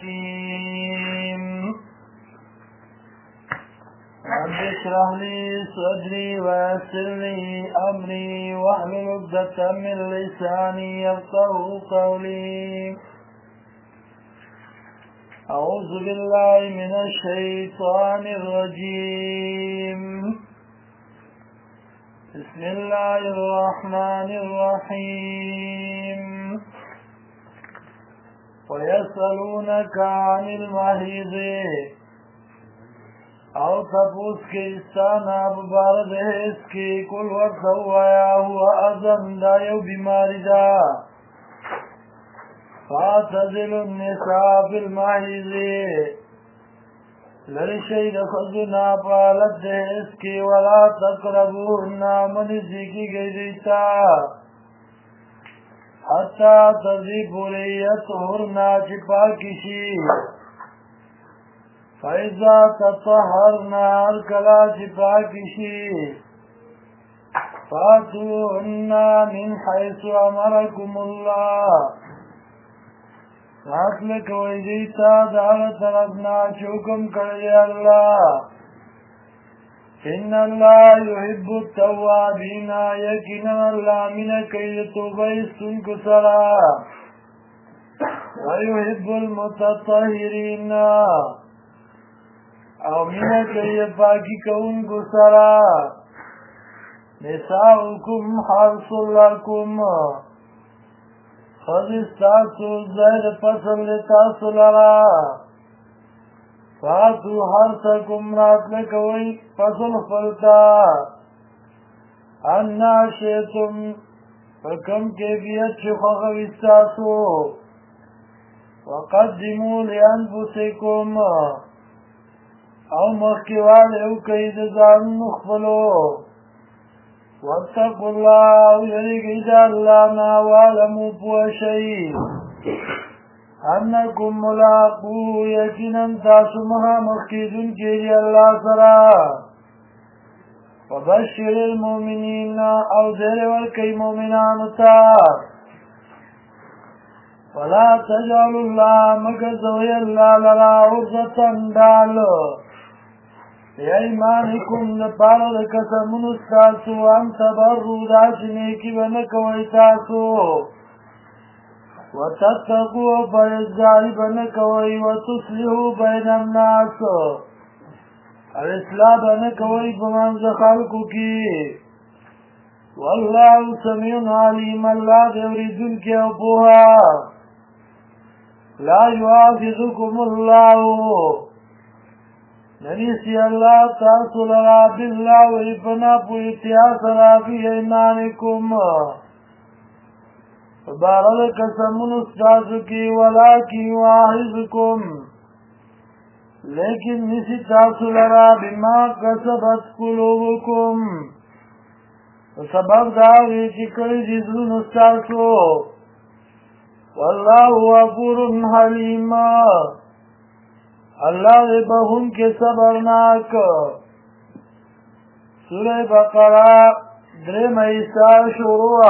الحكيم رب اشرح لي صدري ويسر لي أمري واحلل عقدة من لساني يفقهوا قولي أعوذ بالله من الشيطان الرجيم بسم الله الرحمن الرحيم ويسألونك عن المحيض او تپوس کے استانا ببارد ہے اس کی کل وقت ہوایا ہوا ازم دا یو بیماری دا فاتذل النساء فی المحیض لرشید خزنا پالت دے اس کی ولا تقربونا منزی کی گئی دیتا حتی تذیب لیت ہرنا چپا کشی فَإِذَا تَطَهَّرْنَا الْكَلَا چپاکشی فَاتُوهُنَّ مِنْ حَيْثُ أَمَرَكُمُ اللَّهُ راتل کوئی دیتا دعوة طرفنا چوکم کرے اللہ ان اللہ يحب التوابین یقینا اللہ من کئی توبیستن کسرا ويحب المتطهرین او مینا کئی پاکی کون کو سرا نساؤکم حرص لکم خذستاسو زید پسل لتاسو لرا فاتو حرصکم رات لکوئی پسل فلتا انا شیطم فکم کیفیت شخوستاسو وقدمو لانفسکم او مخیوال او کئی دزان مخفلو واتقوا اللہ او یریگی دا اللہ ناوالمو پوشئی انکم ملاقو یقیناً تاسو مہا مخیدن کیری اللہ سرا وبشر المومنین او دیر والکئی مومنانتا ولا تجعل اللہ مگزوی اللہ لرا عرضتاً ڈالو ایمانکم نپارا لکسمون استاسو ان تبرو داشنیکی بنکوی تاسو وتتقو بریزگاری بنکوی وتصلحو بین الناس الاصلاح بنکوی بمنز خلقو کی واللہ سمیع علیم اللہ دیوریدن کی اپوها لا یعافظکم اللہ نریسی اللہ تاسو لرا باللہ ویفنا پویتیاس را فی ایمانکم بارد قسمون استاسو کی ولیکی واحظکم لیکن نسی تاسو لرا بما قصبت قلوبکم سبب داوی چکلی جزلون استاسو واللہ غفور حلیم اللہ دے بہن کے صبرناک سورہ بقرہ درم ایسا شروع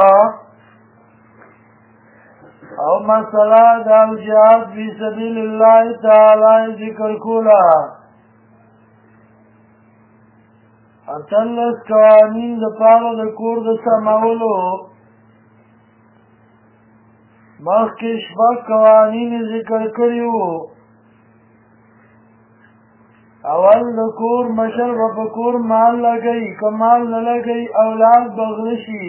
او مسئلہ دال جہاد فی سبیل اللہ تعالی ذکر کولا اتلس قوانین دا پارا دا کور دا سماولو مخکش فق قوانین ذکر کریو اول دکور مشر و بکور مال لگئی کمال نلگئی اولاد بغلشی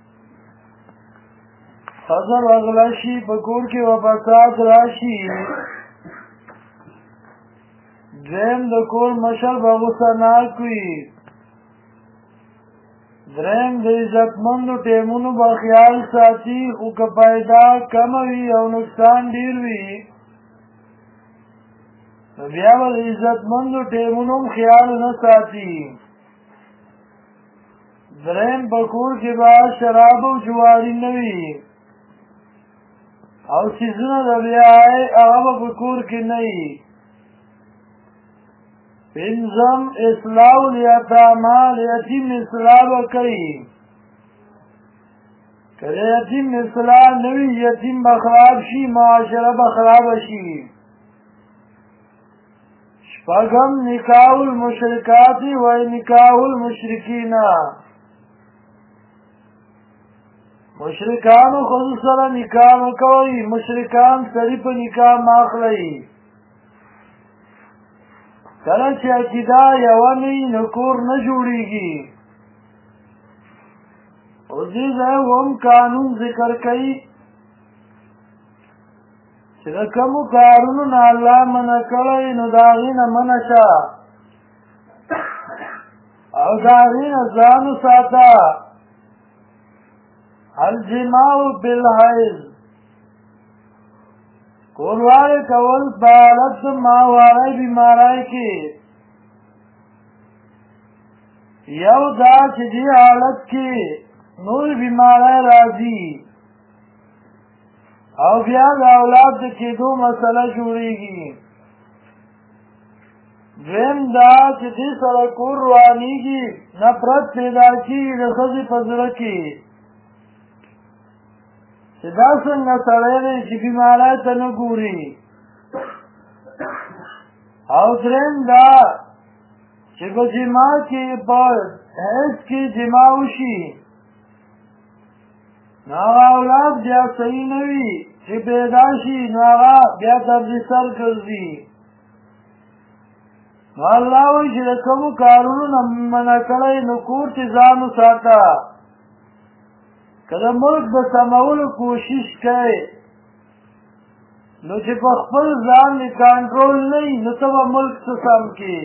خضر اغلشی بکور کی وفساد راشی درم دکور مشر بغصہ ناکوی درم د عزتمندو ټیمونو بخیال ساتي خو که پیدا کم وي او نقصان ډیر وي بیا به د عزتمندو ټیمونو خیال نه ساتي درم په کور کې به شراب او جواري نه وي او څیزونه د بیاې هغه به په کور کې نه وي پنځم اصلاح الیتامی یتیم اصلاح وکړي که یتیم اصلاح نه وي یتیم به خراب شي معاشره به خرابه شي شپږم نکاح المشرکات و نکاح المشرکین مشرکانو ښځو سره نکاح مه کوئ مشرکان سړي په نکاح مه اخلئ کله چې عقیده یوه نه وي نو کور نه جوړېږي اوس دې ځای هم قانون ذکر کوي چې د کومو کارونو نه الله منع کړی نو د هغې نه منع شه او د هغې نه ځان وساته الجماع بالحیض کوروالی کول په حالت د ماهوارۍ بیماری کې یو دا چې دې حالت کې نور بیماری راځي او بیا د اولاد د کېدو مسله جوړېږي دویم دا چې دې سره کور روانېږي نفرت پیدا کېږي د ښځې په زړه کې چې دا څنګه سړی دی چې بیماری ته نه ګوري او درېیم دا چې په جما کې په حیض کې جما وشي نو هغه اولاد بیا صحیح نه وي چې پیدا شي نو هغه بیا درد سر ګرځي نو الله وایي چې د کومو کارونو نه منع کړی نو کور کې ځان وساته که د ملک د سمولو کوشش کوي نو چې په خپل ځان یې کنټرول نه وي نو ته به ملک څه سم کړي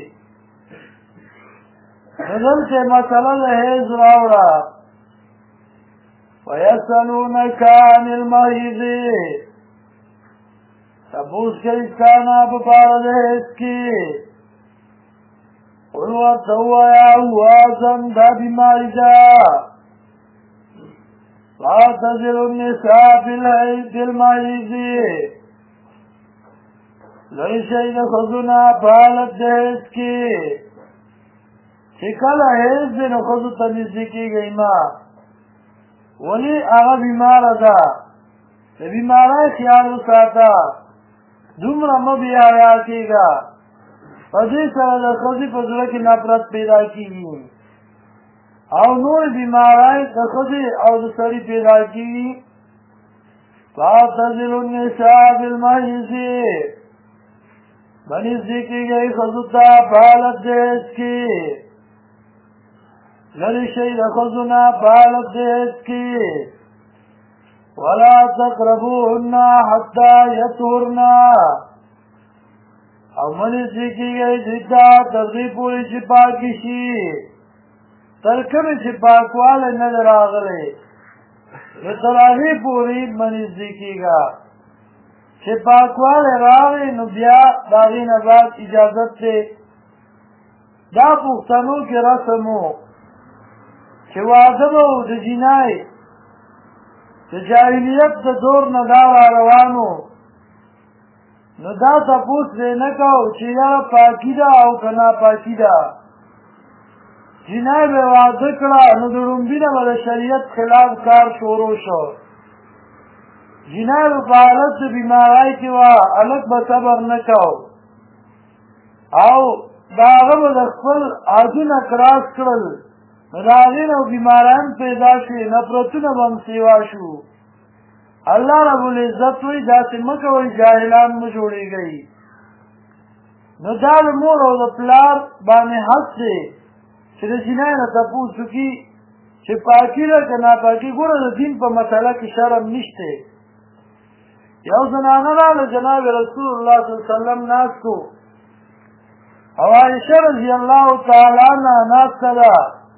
نو دلته مسله د حیض راوړه وَيَسْأَلُونَكَ عَنِ الْمَحِيضِ تپوس کوي ستا نه په باره د حیض کې قل ورته ووایه هو اذن دا بیماري ده فاعتزلوا النساء بالمحیض لرې شئ د ښځو نه په حالت د حیض کې چې کله حیض دی نو ښځو ته نږدې کېږئ مه ولې هغه بیماره ده د بیمارۍ خیال وساته دومره مه بېحیا کېږه په دې سره د ښځې په زړه کې نفرت پیدا کېږي او نور بیماری د ښځې او د سړي پیدا کېږي فاعتزلوا النساء بالمحیض نږدې کېږئ ښځو ته په حالت د حیض کې لرې شئ د ښځو نه په حالت د حیض کې ولا تقربوهن حتی یطهرن او مه نږدې کېږئ دوی ته تر دې پورې چې پاکې شي تر کومې چې پاکوالی نه دی راغلی نو تر هغې پورې مه نږدې کېږه چې پاکوالی راغی نو بیا د هغې نه بعد اجازت دی دا پښتنو کې رسم و چې واده به و د جنای د جاهلیت د دور نه دا را روان و نو دا تپوس دی نه کو چې یاره پاکي ده او که ناپاکي ده جنای به واده کړه نو د ړومبي نه به د شریعت خلاف کار شروع شو جنای به په حالت د بیماری کې وه هلک به صبر نه کو او د هغه به د خپل عادونه کراس کړل نو د هغې نه بیماران پیدا شوې نفرتونه به هم سیوا شو الله رب العزت وایي داسې مه کوئ جاهلان مه جوړېږئ نو دا د مور او د پلار باندې حق دی چې د جنای نه تپوس وکړي چې پاکي ده که ناپاکي ګوره د دین په مسله کې شرم نشته یو زنانه راغله جناب رسول الله صلی الله علیه وسلم ناست و او عایشه رضی الله تعالی عنها ناسته ده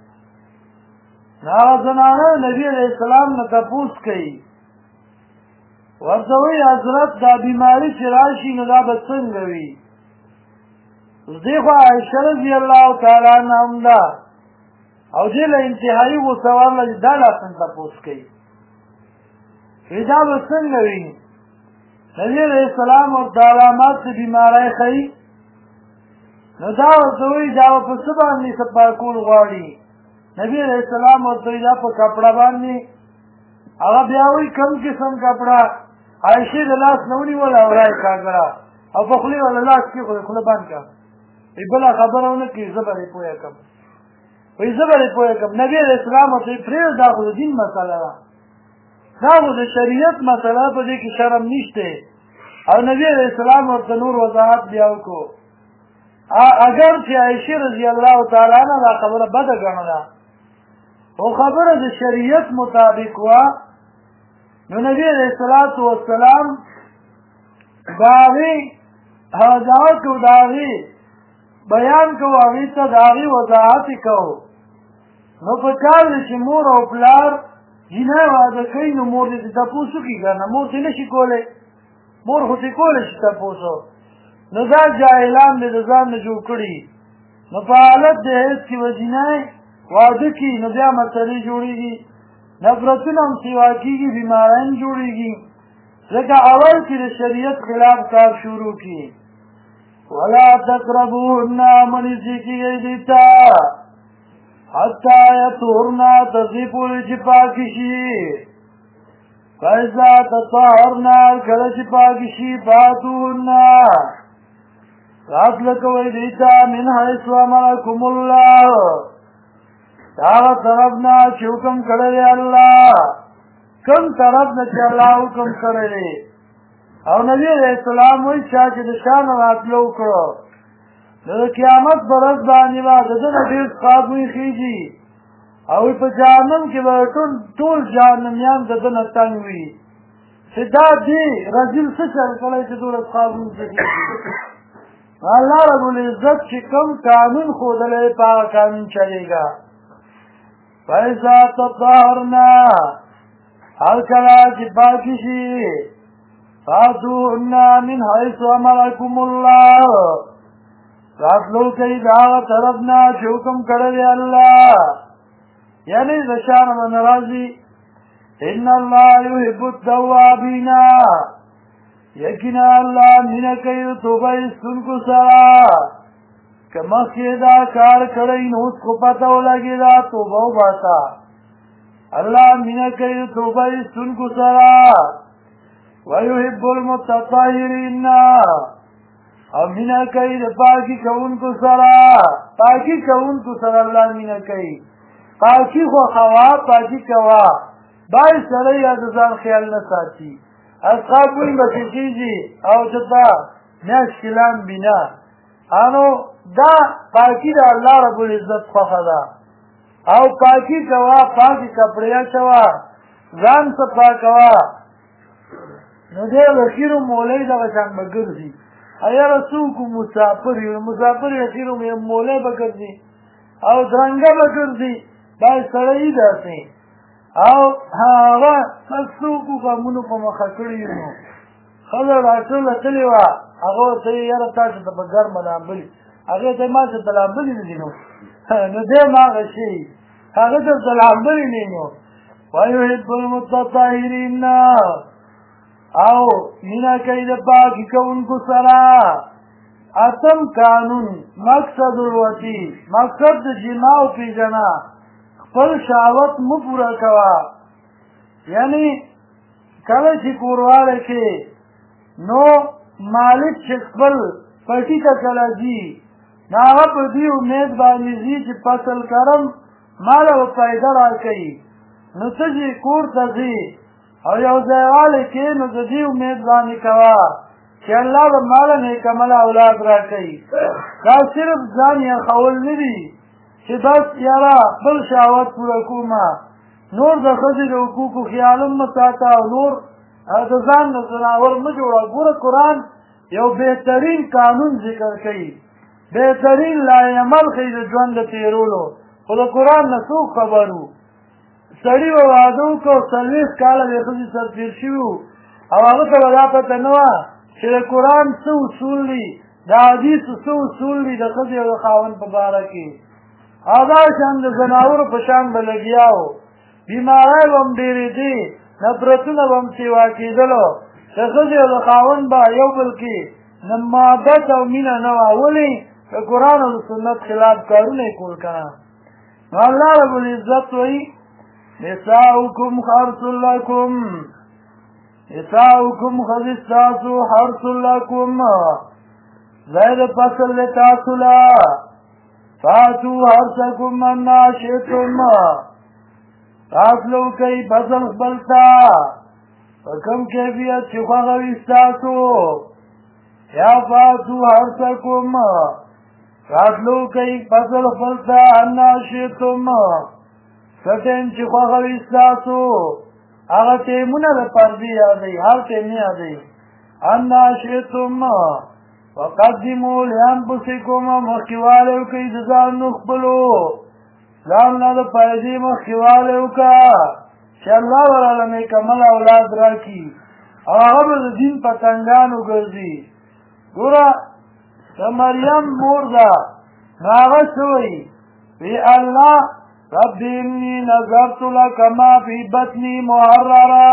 نو هغه زنانه نبي علیه السلام نه تپوس کوي ورته وایي حضرت دا بیماري چې راشي نو دا به څنګه وي اوس دې خو عایشه رضی الله تعالی عنها هم ده او دې له انتهایي غوسه ورله چې دا لا څنګه تپوس کوي وایي دا به څنګه وي نبي علیه السلام ورته علامات د بیمارۍ ښیي نو دا ورته وایي دا به په څه باندې څه پاکول غواړي نبی علیه السلام ورته وایي دا په کپړه باندې هغه بیا وایي کوم قسم کپړه عایشې د لاس نه ونیول او رایې کاږله او په خولې والا لاس کېښود خوله بند کړه بله خبره ونه کړي زه به یې پوه کړم وایي زه به یې پوه کړم نبي علیه السلام ورته وایي پرېږده دا خو د دین مسله ده دا خو د شریعت مسله په دې کې شرم نشته او نبي علیه السلام ورته نور وضاحت بیا وکړو اگر چې عایشې رضی الله تعالی عنها دا خبره بده ګڼله خو خبره د شریعت مطابق وه نو نبي علیه الصلاة والسلام د هغې دعوت کوو د هغې بیان کوو هغې ته د هغې وضاحت یې کوو نو په کار دی چې مور او پلار جینۍ واده کوي نو مور دې تپوس وکړي که نه مور دې نه شي کولی مور خو دې کولی شي تپوس نو دا جاهلان دې د ځان نه جوړ کړي نو په حالت د حیض کې به جینۍ واده کړي نو بیا مسلې جوړېږي نفرتونه هم سیوا کېږي بیماریان جوړېږي ځکه اول کې د شریعت خلاف کار شروع کړي ولا تقربوهن منځي کېږئ دې ته حتی یطهرن تر دې پورې چې پاکې شي فاذا تطهرن کله چې پاکې شي فاتوهن راتله کوئ دې ته من حیث امرکم الله هغه طرف نه چې حکم کړی دی الله کوم طرف نه چې الله حکم کړی دی او نبي علیه السلام وایي چا چې د شا نه راتلو وکړو نو د قیامت په ورځ باندې به د ده نه ډېر څښاک ویښېږي او په جهنم کې به ټول جهنمیان د ده نه تنګ وي چې دا دې رجل څه چل کړی چې دومره څښاک ویښېږي الله رب العزت چې کوم قانون ښودلی په هغه قانون چلېږه فإذا تطهرنا هر کله چې پاکې شي فاتوهن من حیث امرکم الله راتلو کوي د هغه طرف نه چې حکم کړی دی الله یعنې د شا نه به نه راځي ان الله یحب التوابین یقینا الله مینه کوي د توبه ایستونکو سره که مخکې دا کار کړی نو اوس خو پته ولګېده توبه وباسه الله مینه کوي د توبه ایستونکو سره ویحب المتطهرین او مینه کوي د پاکي کوونکو سره پاکي کوونکو سره الله مینه کوي پاکي خوښوه پاکي کوه باید سړی یا د ځان خیال نه ساتي اصحاب وایي بچې کېږي او چې تا میاشت کلان بینه انو دا پاکی د الله رب العزت خوښه ده او پاکی کوه پاکې کپړې اچوه ځان څه پاکوه نو دی اخیر مولۍ دغه شان به ګرځي یاره څوک مسافر یو مسافر اخیر مولۍ به ګرځي او درنګه به ګرځي دا سړی داسې او هغه څوک غمونو په مخه کړي نو ښځه راټوله تلې وه هغه ورته یې یاره تاسو ته به ګرمه لامبلي هغې ته یې ما ته لامبلي نه دي نو دی هم هغه شي هغه درته لامبلي نه نو ویحب المتطهرین او مینه کوي د پاکي کوونکو سره اتم قانون مقصد الوتی مقصد د جماع پیژنه خپل شهوت مه پوره کوه یعنی کله چې کوروالی کې نو مالک چې خپل پټي ته کله ځي نو هغه په دې امید باندې ځي چې فصل کرم ماله به فایده راکوي نو ته چې کور ته ځي او یو ځایوالی کې نو د دې امید باندې کوه چې الله به ماله نیکمله اولاد راکوي دا صرف ځان یخول نه دي چې بس یاره خپل شهوت پوره کومه نور د ښځې د حقوقو خیال هم مه ساته او نور د ځان نه ځناور مه جوړه ګوره قرآن یو بهترین قانون ذکر کوي بهترین لایحه عمل ښیي د ژوند د تېرولو خو د قرآن نه څوک خبر وو سړي به واده وکړو 40 کاله د ښځې سر تېر شوي وو او هغه ته به دا پته نه وه چې د قرآن څه اصول دي د حدیثو څه اصول دي د ښځې او د خاوند په باره کې او دا شان د ځناورو په شان به لګیا وو بیماری به هم ډېرېدې نفرتونه به هم سیوا کېدلو د ښځې او د خاوند به یو بل کې نه محبت او مینه نه وه ولې د قرآن او د سنت خلاف کارونه یې کول که نه نو الله رب العزت وایي نساؤکم حرث لکم نساؤکم ښځې ستاسو حرث لکم زید فصل تاسولا فاتو حرسکم انا شئتم تاسلو کئی فصل خبلتا فکم کیفیت چی خوغوی ستاسو یا فاتو حرسکم تاسلو کئی فصل خبلتا انا شئتم سٹین چی خوغوی ستاسو اغا تیمونه ده پردی یادی هر تیمی یادی انا شئتم وقدمو لانفسکم مخیوالیو کئی دزان نخبلو زاننا ده پایدی مخیوالیو کا چه اللہ والعالمی کمل اولاد را کی او اغا ده دین پتنگانو گرزی گورا ده مریم مور دا ناغا سوئی وی اللہ رب انی نظرت لک ما فی بطنی محررا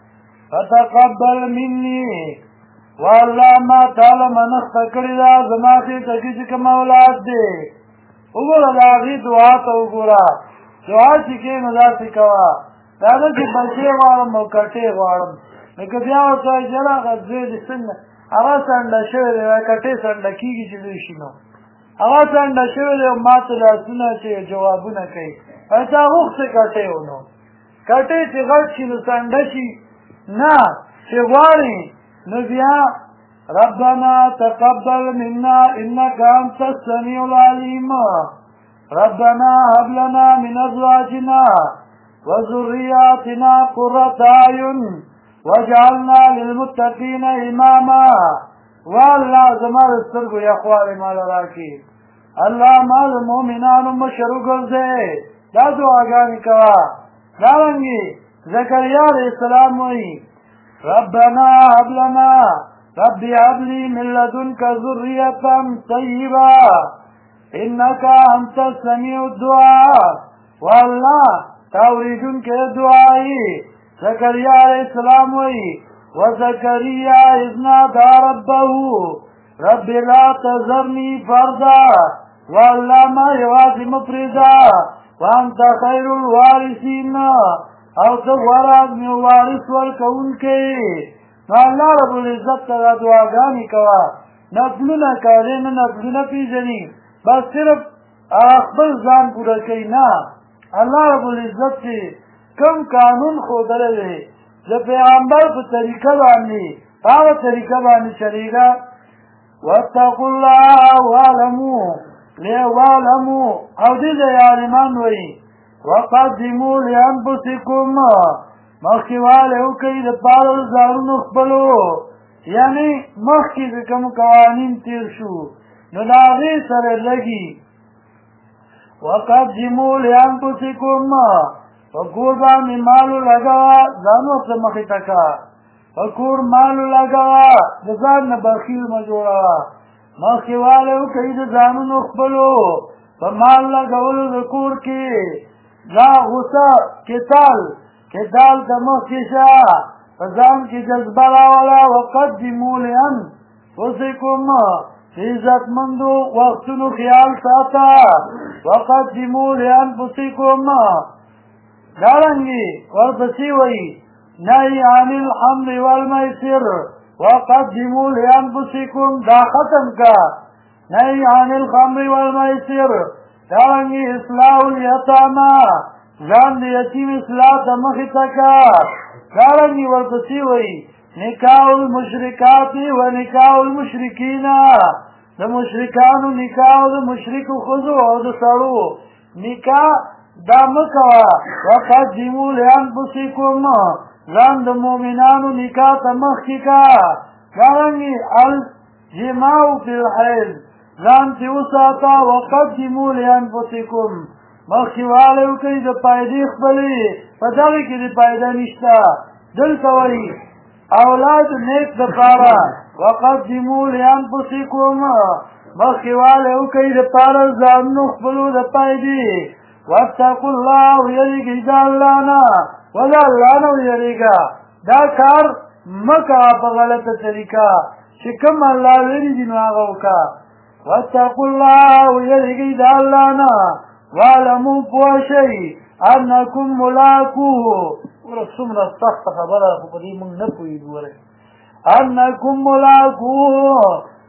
فتقبل منی واللہ ما تعالی منخت کردا زما خی تکی چکم اولاد دے اگولا داغی دعا تا اگولا دعا چکے ندا سکوا دادا چی بچے غارم و کٹے غارم لیکن بیاو چاہی جلا غزوی دی سن اغا سنڈا شوی دے کٹے سنڈا کی گی چلوشی نو اغا سنڈا شوی دے مات دا سنا چی جوابو نکی ایسا غوخ سے کٹے ہو نو کٹے چی غٹ چی نو سنڈا چی نا چی غاری نبیا ربنا تقبل منا انك انت السميع العليم ربنا هب لنا من ازواجنا وذرياتنا قرة اعين واجعلنا للمتقين اماما والله زمار استرگو یا خوار مال راکی اللہ مال مومنان مشروع گرزے دا دعاگانی کوا دارنگی زکریا علیہ السلام وی ربنا هب لنا رب هب لي من لدنك ذرية طيبة إنك أنت السميع الدعاء والله توريدن کے دعائی زکریا علیہ السلام وی وزکریا اذ نادى ربه رب لا تذرني فردا والله ما يوازي مفردا وانت خير الوارثين او تو وراد میں وارث والکون کے اللہ رب العزت تا دعاگانی کوا نفلنا کاری نا نفلنا پیزنی بس صرف اخبر زان پورا کئی نا اللہ رب العزت سے کم قانون خودر دے جب پیغمبر پا طریقہ بانی پاو طریقہ بانی چلیگا واتقوا اللہ وعلمو او دید یعلمان وی وقدموا لانفسکم مخیواله او کئی ده پارل زارون اخبلو یعنی مخی ده کم قوانین تیر شو نو داغی سر لگی وقدموا لانفسکم فکور بامی مالو لگوا زانو اپتا مخی تکا فکور مالو لگوا دزان نبخیل مجورا مخیواله او کئی ده زانون اخبلو فمال لگولو دکور کی لا غصہ کتال تمخ کشا فزان کی جذبہ راولا وقدمو لانفسکم عزت مندو وقتنو خیال ساتا وقدمو لانفسکم دارنگی ورپسی وی نهی عن الحمر والمیسر وقدمو لانفسکم دا ختم کا نهی عن الخمر والمیسر دارنگی اصلاح الیتاما جان دی یتیم اصلاح دمخی تکا دارنگی ورپسی وی نکاح المشرکاتی و نکاح المشرکین دا مشرکانو نکاح دا مشرک خضو او دا سرو نکاح دا مکوا وقدمو لانفسکم جان دا مومنانو نکاح تمخی کا دارنگی الجماع فی الحیل زان تی وساتا وقدمو لانفسکم مخیوالیو کئی دا پایدی اخبلی پداغی که دا پایده نشتا دل توری اولاد نیک دا پارا وقدمو لانفسکم مخیوالیو کئی دا پارا زانو اخبلو دا پایدی واتقوا اللہ ویریگی دا اللانا ودا اللانا ویریگا دا کار مکا پا غلط طریقہ چکم اللہ ویری دنو آغاو کا واتقوا الله ويرجي دالانا وعلموا بوشي انكم ملاقوه ورسولنا استخت خبره فقدي من نفوي دوره انكم ملاقوه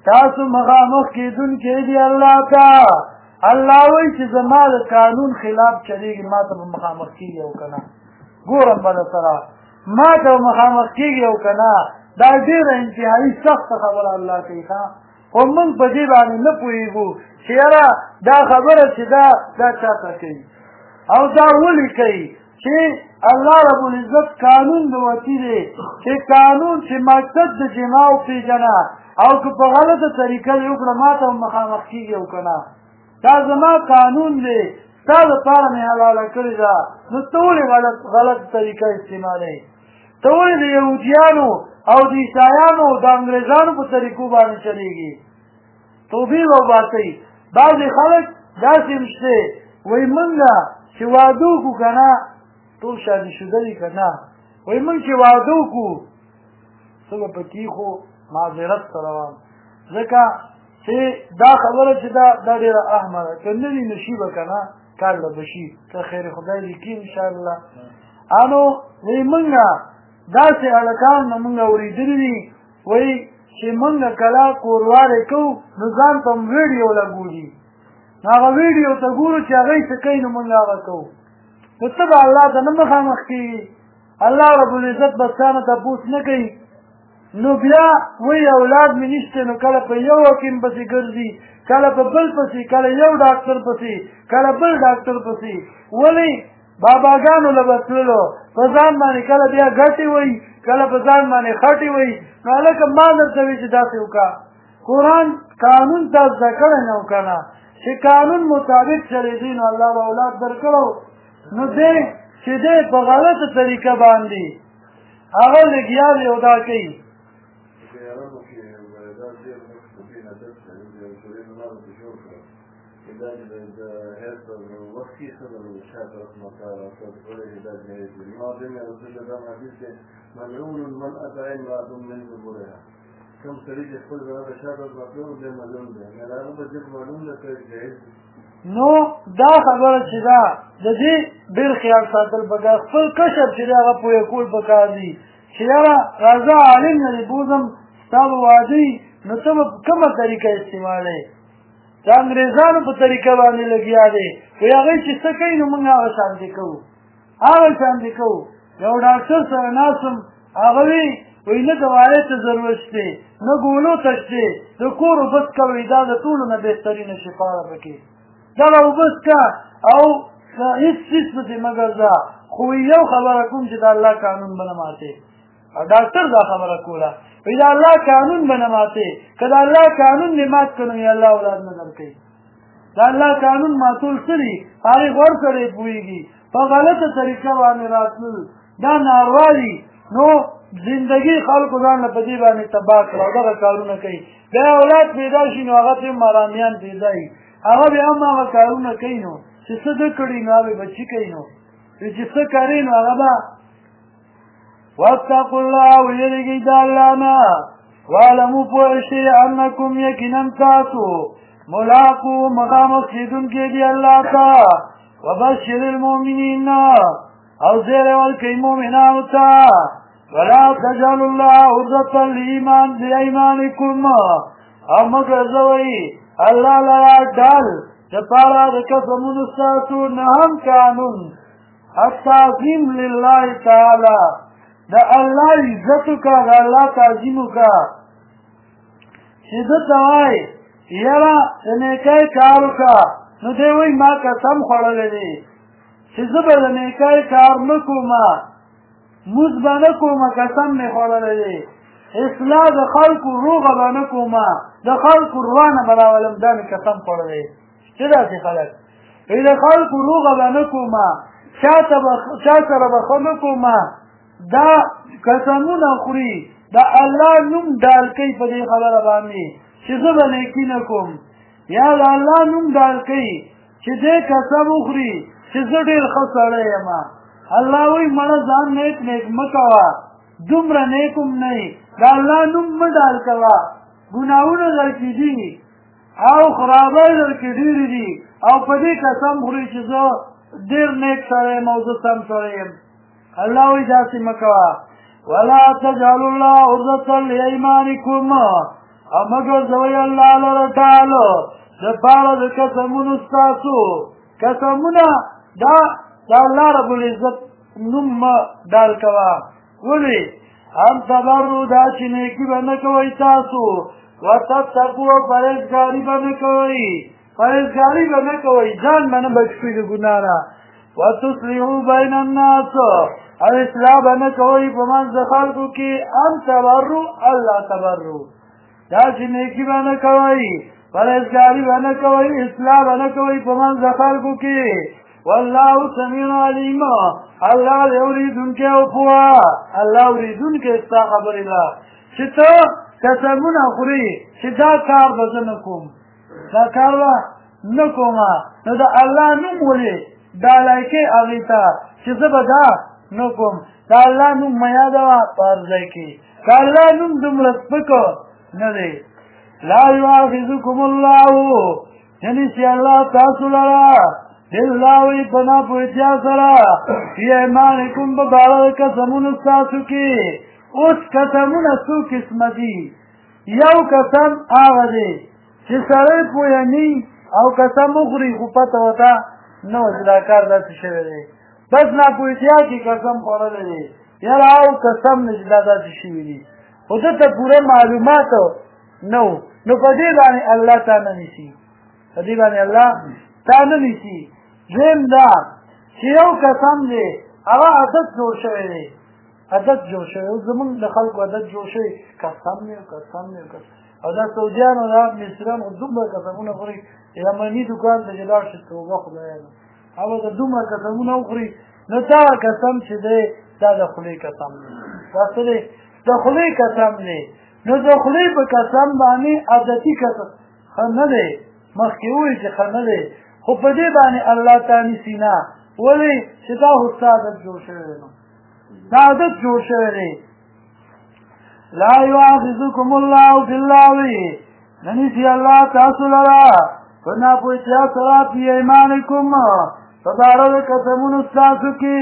تاسو مخامخ کېدونکي دي الله ته. الله وایي چې زما د قانون خلاف چلېږي ما ته به مخامخ کېږي او که نه. ګورم به درسره ما ته به مخامخ کېږي او که نه. دا ډېره انتهایي سخته خبره الله کوي ښه. خو موږ په دې باندې نه پوهېږو چې یاره دا خبره چې دا چا ته کوي او دا ولې کوي چې الله رب العزت قانون د وتی دی چې قانون چې مقصد د جما وپېژنه او که په غلطه طریقه یې وکړه ما ته مخامخ کېږي او که نه. دا زما قانون دی ستا دپاره مې حلاله کړې ده نو ته ولې غلط طریقه استعمالوې؟ ته ولې د یهودیانو او د عیسایانو د انګریزانو په طریقو باندې چلېږي؟ توبې وباسئ. بعضې خلک داسې هم شته وایي موږ چې واده وکړو که نه ټول شادي شده دي که نه وایي موږ چې واده وکړو څه به پکې خو معذرت سره وایم ځکه چې دا خبره چې دا ډېره اهمه ده که نه وي نو شي به که نه کار له به شي که خیر خدای لیکي انشاءالله. نو وایي موږ داسې هلکان نه موږ اورېدلي دي وایي چې موږ کله کوروالی کوو نو ځان ته هم ویډیو لګولي نو هغه ویډیو ته ګورو چې هغوی څه کوي نو موږ هغه کوو. نو ته به الله ته نه مخامخ کېږي. الله رب العزت به ستا نه تپوس نه کوي. نو بیا وایي اولاد مې نشته نو کله په یو حکیم پسې ګرځي کله په بل پسې کله یو ډاکټر پسې کله بل ډاکټر پسې. ولې باباګانو له به تللو په ځان باندې کله بیا ګټې وایي کله په ځان باندې خټې وایي. نو هلکه ما درته وایي چې داسې وکړه. قرآن قانون تا زده کړی نه و که نه چې قانون مطابق چلېدی نو الله به اولاد درکړو. نو دی چې دی په غلطه طریقه باندې هغه لګیا دی او دا کوي. ملعون من أتى امرأة من ذكورها كم سريج خپل هذا شاته مطلوب دی ملعون دی نه هغه به ځکه معلوم ده چې جهیز. نو دا خبره چې دا د دې ډېر خیال ساتل پکار خپل کشر چې دی هغه پوهه کول پکار دي چې یاره راځه عالم نه دی بوځم ستا به واده نو ته به کومه طریقه استعمالوې؟ د انګریزانو په طریقه باندې لګیا دی وایي هغوی چې څه کوي نو موږ هغه شانتې کوو هغه شانتې کوو. یو ډاکټر سره ناستم هغه وایي نه دوايي ته ضرورت شته نه ګولو ته شته د کور اوبه څکوئ دا د ټولو نه بهترینه شفا ده پکې دغه اوبه څکه او هېڅ څیز پسې مه ګرځه خو یو خبره کوم چې د الله قانون به نه ماتې. ډاکټر دا خبره کوله وایي د الله قانون به نه ماتې که د الله قانون دې مات کړو نو الله اولاد نه درکوي. د الله قانون ماتول څه دي هغې غور سړی پوهېږي په غلطه طریقه باندې راتلل دا ناروا دي. نو زندگی خلکو ځان له په دې باندې تباه کړه او دغه کارونه کوي. بیا اولاد پیدا شي نو هغه ته هم ارامیان پیدا وي هغه بیا هم هغه کارونه کوي نو چې څه ده کړي نو هغه بچي کوي نو چې څه کوي نو هغه به واتقوا الله ویریږئ د الله نه واعلموا پوه شئ انکم یقینا تاسو ملاقو مخامخ کېدونکي دي الله ته وبشر المؤمنین او زیر ورکئ مؤمنانو ته ولا تجعلوا الله عرضة لأيمانكم او مه ګرځوئ الله لره ډال دپاره د قسمونو ستاسو نهم قانون التعظیم لله تعالی د الله عزت وکړه د الله تعظیم وکړه چې ده ته وایي یاره د نیکۍ کار وکړه نو دی وایي ما قسم خوړلی دی چې زه به د نیکۍ کار نه کومه مونځ به نه کومه قسم مې خوړلی دی اصلاح د خلکو روغه به نه کومه د خلکو روانه به راولم دا مې قسم خوړلی چې داسې خلک وایي د خلکو روغه به نه کومه چا سره به ښه نه کومه دا قسمونه خوري د الله نوم ډال کوي په دې خبره باندې چې زه به نیکي نه کوم یا د الله نوم ډال کوي چې دې قسم وخوري چې زه ډېر ښه سړی یم. الله وایي مړه ځان نیک مه کوه دومره نیک هم نه یي د الله نوم مه ډال کوه ګناهونه درکې دي او خرابۍ درکې ډېرې دي او په دې قسم خوري چې زه ډېر نیک سړی یم او زه سم سړی یم. الله وایي داسې مه کوه ولا تجعلوا الله عرضة لأيمانكم او مگر زوی الله لره ټالو د پاره د قسمونو ستاسو قسمونه دا الله رب العزت نوم ما ډال کوه ولې هم تبرو دا چې نیکي به نه کوئ تاسو وتتقوا پرهیزګاري به نه کوئ پرهیزګاري به نه کوئ ځان به نه بچ کړئ د ګناه نه وتصلحوا بین الناس او اصلاح به نه کوئ په منځ د خلکو کې هم تبرو الله تبرو دا چې نیکي به نه کوئ پرهیزګاري به نه کوئ اصلاح به نه کوئ په منځ د خلکو کې والله سمیع علیم الله دې اورېدونکی او پوه الله اورېدونکی ستا خبرې ده چې ته قسمونه خورې چې دا کار به زه نه کوم دا کار به نه کوم نو د الله نوم ولې ډالۍ کې هغې ته چې زه به دا نه کوم د الله نوم مه یادوه په هر ځای کې که الله نوم دومره سپک نه دی لا یؤاخذکم الله نیسي الله تاسو لره بالله پنا پوچیا سره فی ایمانکم په باره د قسمونو ستاسو کې اوس قسمونه څو قسمه دي یو قسم هغه دی چې سړی پوه نه او قسم وخوري خو پته ورته نه وه چې دا کار داسې شوی دی بس ناپوهتیا کې قسم خوړلی دی یاره او قسم نه چې دا داسې شوي دي خو ده ته پوره معلومات نه و نو په دې باندې الله تا نه نیسي په دې باندې الله تا نه نیسي دویم دا چې یو قسم دی هغه عادت جوړ شوی دی عادت جوړ شوی اوس زمونږ د خلکو عادت جوړ شوی قسم نه قسم نه او دا سعودیان او دا مصریان خو دومره قسمونه خوري یمني دوکان ته چې لاړ شي توبه خدایه هغه د دومره قسمونه وخوري نو دا قسم چې دی دا د خولې قسم دی دا څه دی د خولې قسم دی نو د خولې په قسم باندې عادتي قسم ښه نه دی مخکې ووایي چې ښه نه دی خو په دې باندې الله تعالی نیسي نه ولې چې دا خو ستا عادت جوړ شوی دی نو دا عادت جوړ شوی دی لا یؤاخذکم الله باللغو نه نیسي الله تاسو لره په ناپوهتیا سره فی ایمانکم په باره د قسمونو ستاسو کې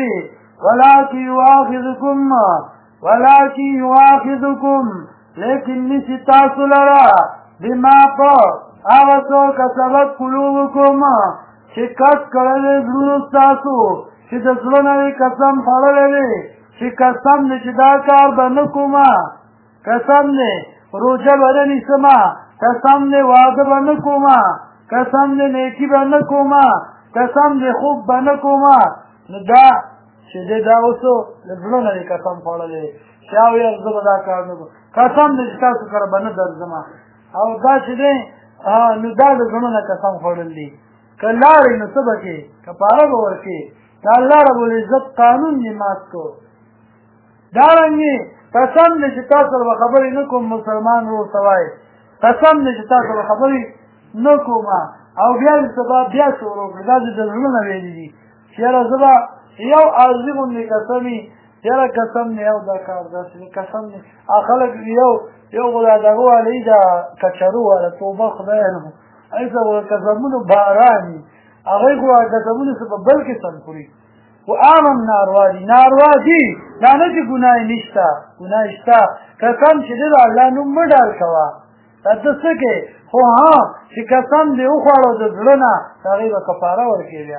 ولکن یؤاخذکم لیکن نیسي تاسو لره بما په هغه څه کسبت قلوبکم چې کس کړلی زړونو ستاسو چې د زړه نه یې قسم خوړلی دی چې قسم دی چې دا کار به نه کومه قسم دی روژه به نه نیسمه قسم دی واده به نه کومه قسم دی نیکي به نه کومه قسم دی خوب به نه کومه نو دا چې دی دا اوسو د زړه نه یې قسم خوړلی دی چې او یار زه به دا کار نه کوم قسم دی چې تاسو سره به نه درځمه او دا چې دی نو دا د زړه نه قسم خوړل دي که لاړې نو څه به کې کفاره به ورکې د الله رب العزت قانون یې مات کړو دارنګې قسم دی چې تا سره به خبرې نه کوم مسلمان ورور ته وایي قسم دی چې تا سره خبرې نه کوم او بیا دې سبا بیا شروع کړي دا د زړه نه ویلي دي چې یاره زه به یو عارضي غوندې قسم وي یاره قسم نه یو دا کار داسې قسم نه خلک یو خو دا دغه والی دا کچرو والا توبه خدایه نه ایسه و قسمونو باراني هغوی خو قسمونو څه په بل قسم خوري خو عامم ناروا دي دا نه چې ګناه نشته ګناه شته قسم چې دی د الله نوم مه ډال کوه دا ته څه کې خو چې قسم دې وخوړو د زړه نه هغې به کفاره ورکړې بیا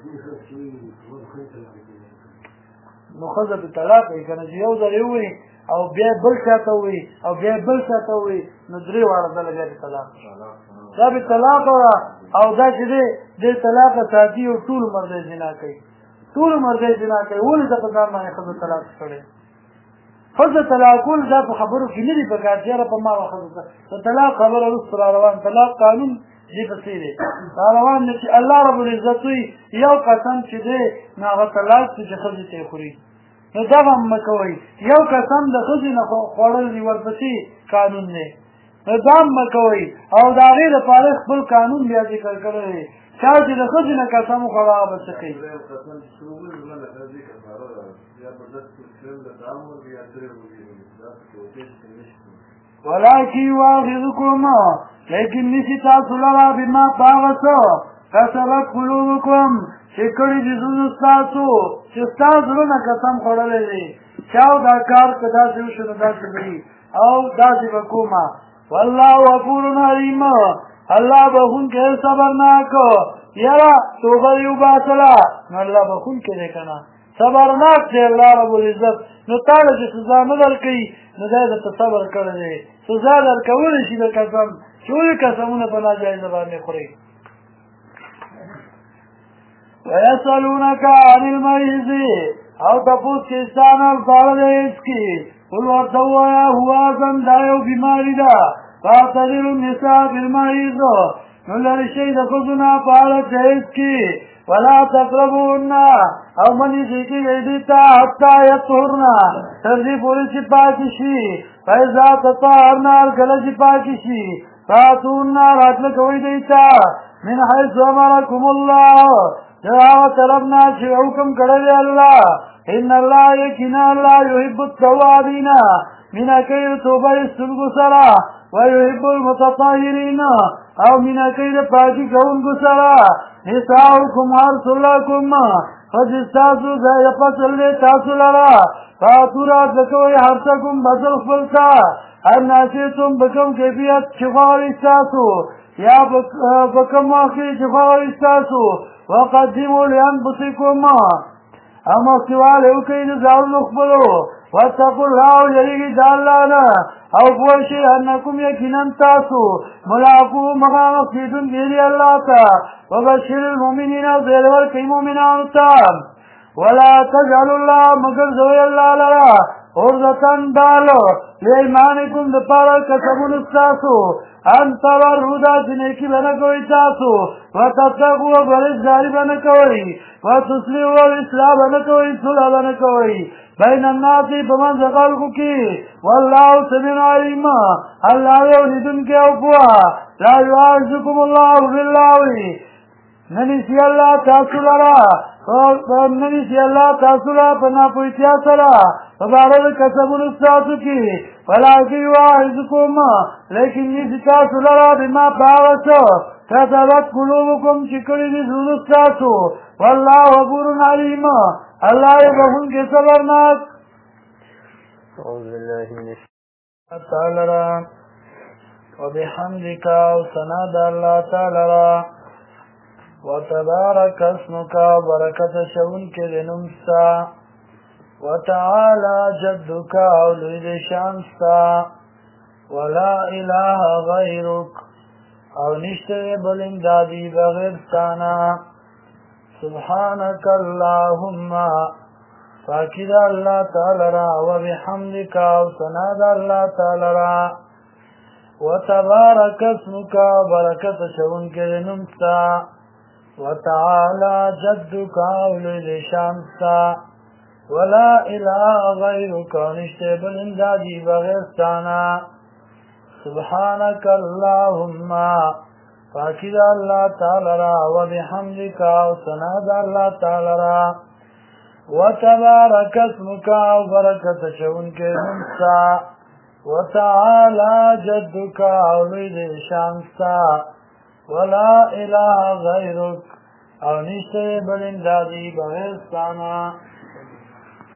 نو ښځه په طلاق وي که نه چې یو ځل یې ووایي او بیا بل چاته ووایي او بیا بل چاته ووایي نو درې واړه ځله بیا د طلاق دا به طلاق وه او دا چې دی دې طلاقه ساتي او ټول عمر دی زنا کوي ټول عمر دی زنا کوي ولې ده په ځان باندې ښځه طلاق کړی ښځه طلاقول دا په خبرو کې نه دي پکار چې یاره په ما وه ښځه د طلاق خبره وروسته را روان طلاق قانون دې پسې دی را روان دی چې الله رب العزت وایي یو قسم چې دی نو هغه طلاق چې ښځې ته یې خوري نو دغه هم مه کوئ یو قسم د ښځې نه خوړل دي ورپسې قانون دی نو دا هم مه کوئ او د هغې دپاره خپل قانون بیا ذکر کړی دی چا چې د ښځې نه قسم وخوړه هغه به څه کوي ولکن یؤاخذکم لیکن نیسي تاسو لره بما په هغه څه کسبت قلوبکم چې کړي دي زړونه ستاسو چې ستا زړونه قسم خوړلی دی چا دا کار که داسې وشو نو داسې به وي او داسې به کومه والله غفور حلیم الله بخونکی صبرناک یرا توبه یو باطله نو الله بخونکی دی کنه صبرناک دی الله رب العزت نو تاله چې سزا نه درکوي نو دی درته صبر کړی دی سزا درکولی شي د قسم چې ولې قسمونه په ناجایزه باندې خوري ويسألونك عن المحيض او تپوس کې ستانه باره د هیڅ کې قل ورته ووایه هو اذن دا یو بیماري ده فاعتذروا النساء بالمحیض نو لرې شئ د ښځو نه په حالت د هیڅ کې ولا تقربوهن او منې کېږئ دوی ته حتی یطهرن تر دې پورې چې پاکې شي فاذا تطهرن هر کله چې پاکې شي فاتوهن راتله کوئ دوی ته من حیث امرکم الله د هغه طرف نه چې حکم کړی دی الله ان الله یقینا الله یحب التوابین مینه کوي د توبه ایستونکو سره ویحب المتطهرین او مینه کوي د پاکي کوونکو سره نساؤکم حرث لکم ښځې ستاسو ځای د فصل دی تاسو لره فاتو راتله کوئ حرثکم فصل خپل ته هر ناصیتم په کوم کیفیت چې غواړئ ستاسو یا په کوم وخت کې چې غواړئ ستاسو وقدموا لانفسکم او مخکېوالی وکړئ د ځانونو خپلو واتقوا الله یریږئ د الله نه او پوه شئ انکم یقینا تاسو ملاقو مخامخ کېدونکي دي الله ته وبشر المؤمنین او زیر ورکړئ مؤمنانو ته ولا تجعلوا الله مگر زوی الله لره عرضتن ډالو لایمانکم دپاره قسمونو ستاسو ان تبروا دا چې نیکي به نه کوئ تاسو وتتقوا پرهیزګاري به نه کوئ وتصلحوا او اصلاح به نه کوئ صلح به نه کوئ بین الناس په منځ د خلکو کې والله سمیع علیم الله یو لیدونکی او پوه لا یعاذکم الله باللغو ننیسي الله تاسو لره په ناپوهتیا سره په باره د کسبونو ستاسو کې ولکن یواعظکم لیکن نیسي تاسو لره بما په هغه څه کسبت قلوبکم چې کړي دي زړونه ستاسو والله غفور علیم الله یې بخښونکی صبرناک اعوذ بالله من الشیطان تعالی را وبحمدک او ثنا د الله تعالی را وتبارك اسمك وبركة شونك لنمسا وتعالى جدك أولد شمسا ولا إله غيرك أو نشتري بالإمدادي بغير سانا سبحانك اللهم فاكد الله تعالى را وبحمدك أو سناد الله تعالى را وتبارك اسمك وبركة شونك لنمسا وتعالى جدك أولد شمسا ولا إله غيرك ونشتي بالإمدادي بغير سانا سبحانك اللهم فاكد الله تعالى را وبحمدك وسناد الله تعالى را وتبارك اسمك وبركة شونك نمسا وتعالى جدك أولد شمسا ولا اله غیرک او نشته بل امدادی بغیر ستانا